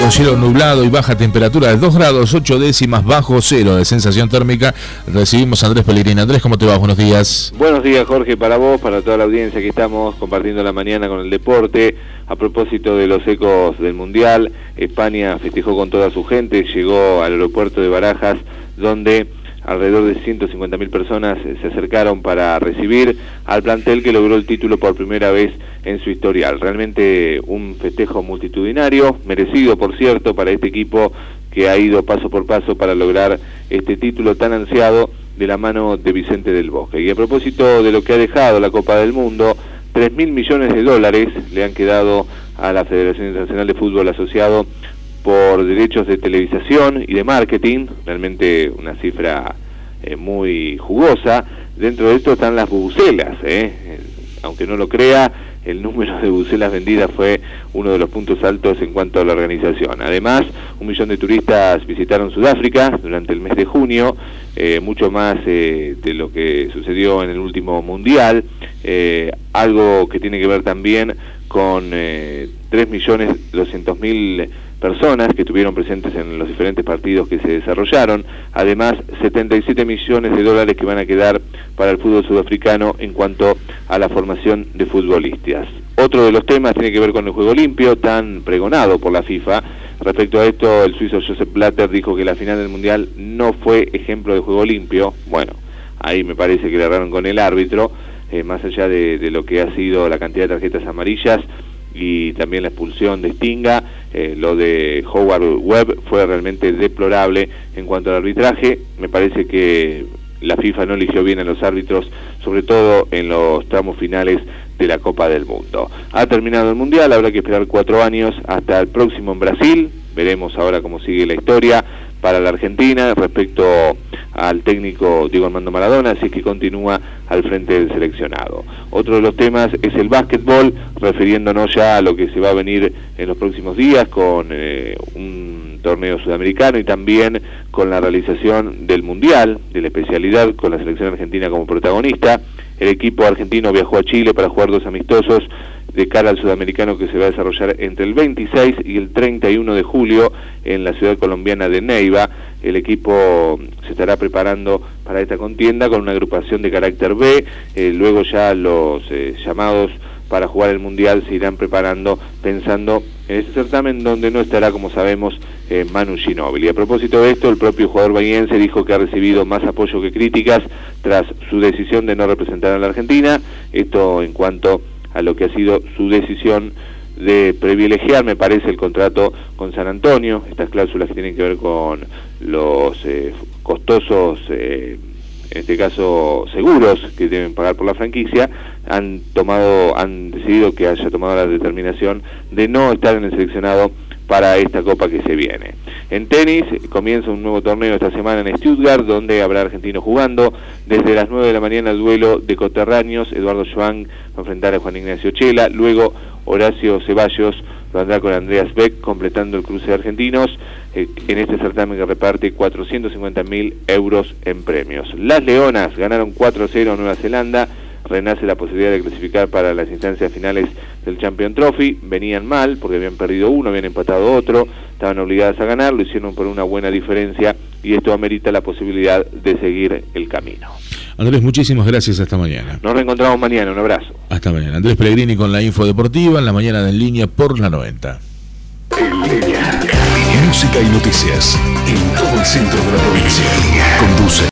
con cielo nublado y baja temperatura de 2 grados 8 décimas bajo cero de sensación térmica. Recibimos a Andrés Pellegrini. Andrés, ¿cómo te va? Buenos días. Buenos días, Jorge, para vos, para toda la audiencia que estamos compartiendo la mañana con el deporte. A propósito de los ecos del Mundial, España festejó con toda su gente, llegó al aeropuerto de Barajas, donde alrededor de 150.000 personas se acercaron para recibir al plantel que logró el título por primera vez en su historial. Realmente un festejo multitudinario, merecido por cierto para este equipo que ha ido paso por paso para lograr este título tan ansiado de la mano de Vicente del Bosque. Y a propósito de lo que ha dejado la Copa del Mundo, 3.000 millones de dólares le han quedado a la Federación Internacional de Fútbol Asociado por derechos de televisación y de marketing, realmente una cifra muy jugosa. Dentro de esto están las bubucelas, aunque no lo crea, el número de bubucelas vendidas fue uno de los puntos altos en cuanto a la organización. Además, 1 millón de turistas visitaron Sudáfrica durante el mes de junio, mucho más de lo que sucedió en el último Mundial, algo que tiene que ver también con 3.200.000 personas que estuvieron presentes en los diferentes partidos que se desarrollaron. Además, 77 millones de dólares que van a quedar para el fútbol sudafricano en cuanto a la formación de futbolistas. Otro de los temas tiene que ver con el juego limpio, tan pregonado por la FIFA. Respecto a esto, el suizo Joseph Blatter dijo que la final del Mundial no fue ejemplo de juego limpio. Bueno, ahí me parece que le erraron con el árbitro, más allá de lo que ha sido la cantidad de tarjetas amarillas y también la expulsión de Stinga. Lo de Howard Webb fue realmente deplorable en cuanto al arbitraje. Me parece que la FIFA no eligió bien a los árbitros, sobre todo en los tramos finales de la Copa del Mundo. Ha terminado el Mundial, habrá que esperar 4 años hasta el próximo en Brasil. Veremos ahora cómo sigue la historia para la Argentina respecto al técnico Diego Armando Maradona, si es que continúa al frente del seleccionado. Otro de los temas es el básquetbol, refiriéndonos ya a lo que se va a venir en los próximos días con un torneo sudamericano y también con la realización del Mundial, de la especialidad, con la selección argentina como protagonista. El equipo argentino viajó a Chile para jugar 2 amistosos de cara al sudamericano que se va a desarrollar entre el 26 y el 31 de julio en la ciudad colombiana de Neiva. El equipo se estará preparando para esta contienda con una agrupación de carácter B, luego ya los llamados para jugar el Mundial se irán preparando pensando en este certamen donde no estará, como sabemos, Manu Ginóbili. Y a propósito de esto, el propio jugador bahiense dijo que ha recibido más apoyo que críticas tras su decisión de no representar a la Argentina. Esto en cuanto a lo que ha sido su decisión de privilegiar, me parece, el contrato con San Antonio, estas cláusulas que tienen que ver con los costosos, en este caso seguros que deben pagar por la franquicia, han decidido que haya tomado la determinación de no estar en el seleccionado para esta Copa que se viene. En tenis, comienza un nuevo torneo esta semana en Stuttgart, donde habrá argentinos jugando. Desde las 9 de la mañana el duelo de coterráneos, Eduardo Joan va a enfrentar a Juan Ignacio Chela, luego Horacio Ceballos lo andrá con Andreas Beck, completando el cruce de argentinos, en este certamen que reparte 450.000 euros en premios. Las Leonas ganaron 4-0 a Nueva Zelanda, renace la posibilidad de clasificar para las instancias finales del Champions Trophy. Venían mal porque habían perdido uno, habían empatado otro, estaban obligadas a ganar, lo hicieron por una buena diferencia y esto amerita la posibilidad de seguir el camino. Andrés, muchísimas gracias, hasta mañana. Nos reencontramos mañana, un abrazo. Hasta mañana. Andrés Pellegrini con la info deportiva en la mañana de En Línea por la 90. En Línea. Música y noticias en todo el centro de la